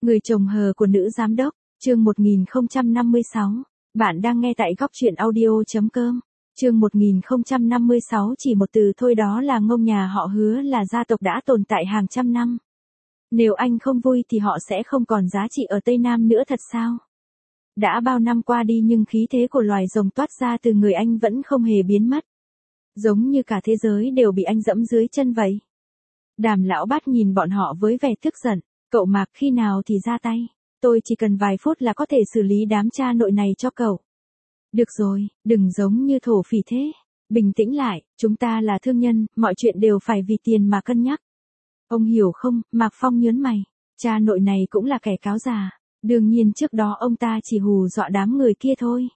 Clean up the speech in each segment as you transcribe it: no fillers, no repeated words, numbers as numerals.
Người chồng hờ của nữ giám đốc, chương 1056. Bạn đang nghe tại góc truyện audio.com. Chương 1056 chỉ một từ thôi, đó là ngông. Nhà họ Hứa là gia tộc đã tồn tại hàng trăm năm. Nếu anh không vui thì họ sẽ không còn giá trị ở Tây Nam nữa thật sao? Đã bao năm qua đi nhưng khí thế của loài rồng toát ra từ người anh vẫn không hề biến mất. Giống như cả thế giới đều bị anh dẫm dưới chân vậy. Đàm lão bát nhìn bọn họ với vẻ tức giận. Cậu Mạc, khi nào thì ra tay? Tôi chỉ cần vài phút là có thể xử lý đám cha nội này cho cậu. Được rồi, đừng giống như thổ phỉ thế. Bình tĩnh lại, chúng ta là thương nhân, mọi chuyện đều phải vì tiền mà cân nhắc. Ông hiểu không? Mạc Phong nhớn mày. Cha nội này cũng là kẻ cáo già. Đương nhiên trước đó ông ta chỉ hù dọa đám người kia thôi.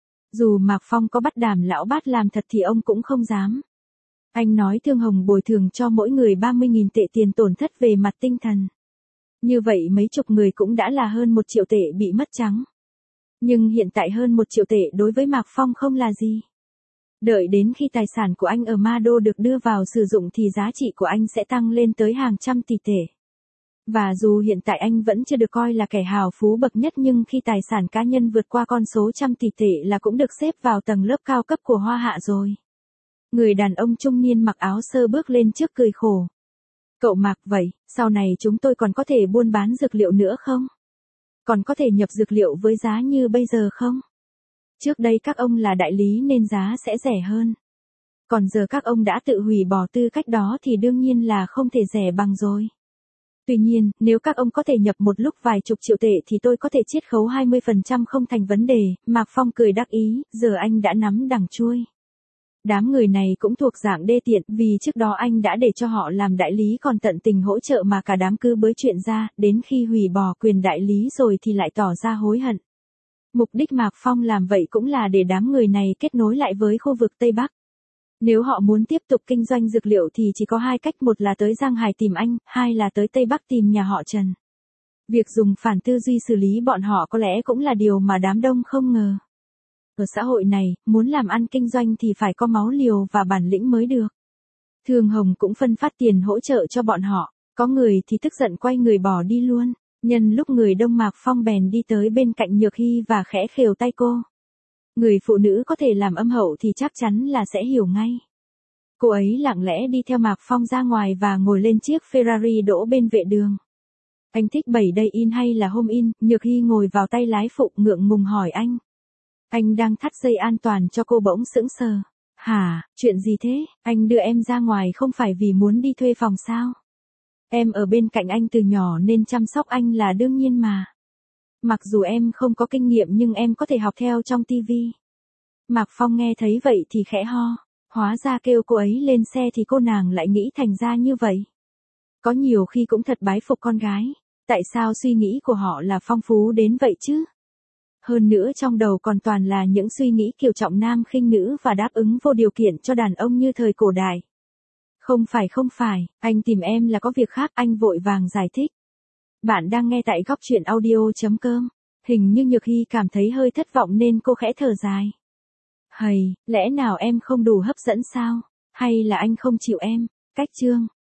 Dù Mạc Phong có bắt Đàm lão bát làm thật thì ông cũng không dám. Anh nói Thương Hồng bồi thường cho mỗi người 30.000 tệ tiền tổn thất về mặt tinh thần. Như vậy mấy chục người cũng đã là hơn 1 triệu tệ bị mất trắng. Nhưng hiện tại hơn 1 triệu tệ đối với Mạc Phong không là gì. Đợi đến khi tài sản của anh ở Ma Đô được đưa vào sử dụng thì giá trị của anh sẽ tăng lên tới hàng trăm tỷ tệ. Và dù hiện tại anh vẫn chưa được coi là kẻ hào phú bậc nhất nhưng khi tài sản cá nhân vượt qua con số trăm tỷ tệ là cũng được xếp vào tầng lớp cao cấp của Hoa Hạ rồi. Người đàn ông trung niên mặc áo sơ bước lên trước cười khổ. Cậu Mạc, vậy, sau này chúng tôi còn có thể buôn bán dược liệu nữa không? Còn có thể nhập dược liệu với giá như bây giờ không? Trước đây các ông là đại lý nên giá sẽ rẻ hơn. Còn giờ các ông đã tự hủy bỏ tư cách đó thì đương nhiên là không thể rẻ bằng rồi. Tuy nhiên, nếu các ông có thể nhập một lúc vài chục triệu tệ thì tôi có thể chiết khấu 20% không thành vấn đề. Mạc Phong cười đắc ý, giờ anh đã nắm đằng chuôi. Đám người này cũng thuộc dạng đê tiện vì trước đó anh đã để cho họ làm đại lý còn tận tình hỗ trợ mà cả đám cứ bới chuyện ra, đến khi hủy bỏ quyền đại lý rồi thì lại tỏ ra hối hận. Mục đích Mạc Phong làm vậy cũng là để đám người này kết nối lại với khu vực Tây Bắc. Nếu họ muốn tiếp tục kinh doanh dược liệu thì chỉ có hai cách, một là tới Giang Hải tìm anh, hai là tới Tây Bắc tìm nhà họ Trần. Việc dùng phản tư duy xử lý bọn họ có lẽ cũng là điều mà đám đông không ngờ. Ở xã hội này, muốn làm ăn kinh doanh thì phải có máu liều và bản lĩnh mới được. Thương Hồng cũng phân phát tiền hỗ trợ cho bọn họ, có người thì tức giận quay người bỏ đi luôn. Nhân lúc người đông, Mạc Phong bèn đi tới bên cạnh Nhược Hy và khẽ khều tay cô. Người phụ nữ có thể làm âm hậu thì chắc chắn là sẽ hiểu ngay. Cô ấy lặng lẽ đi theo Mạc Phong ra ngoài và ngồi lên chiếc Ferrari đỗ bên vệ đường. Anh thích 7 day in hay là home in? Nhược Hy ngồi vào tay lái phụ ngượng ngùng hỏi anh. Anh đang thắt dây an toàn cho cô, bỗng sững sờ. Hả, chuyện gì thế? Anh đưa em ra ngoài không phải vì muốn đi thuê phòng sao? Em ở bên cạnh anh từ nhỏ nên chăm sóc anh là đương nhiên mà. Mặc dù em không có kinh nghiệm nhưng em có thể học theo trong tivi. Mạc Phong nghe thấy vậy thì khẽ ho. Hóa ra kêu cô ấy lên xe thì cô nàng lại nghĩ thành ra như vậy. Có nhiều khi cũng thật bái phục con gái. Tại sao suy nghĩ của họ là phong phú đến vậy chứ? Hơn nữa trong đầu còn toàn là những suy nghĩ kiểu trọng nam khinh nữ và đáp ứng vô điều kiện cho đàn ông như thời cổ đại. Không phải, anh tìm em là có việc khác, anh vội vàng giải thích. Bạn đang nghe tại góc truyện audio.com. Hình như Nhược Hy cảm thấy hơi thất vọng nên cô khẽ thở dài. Hầy, lẽ nào em không đủ hấp dẫn sao? Hay là anh không chịu em? Cách chương.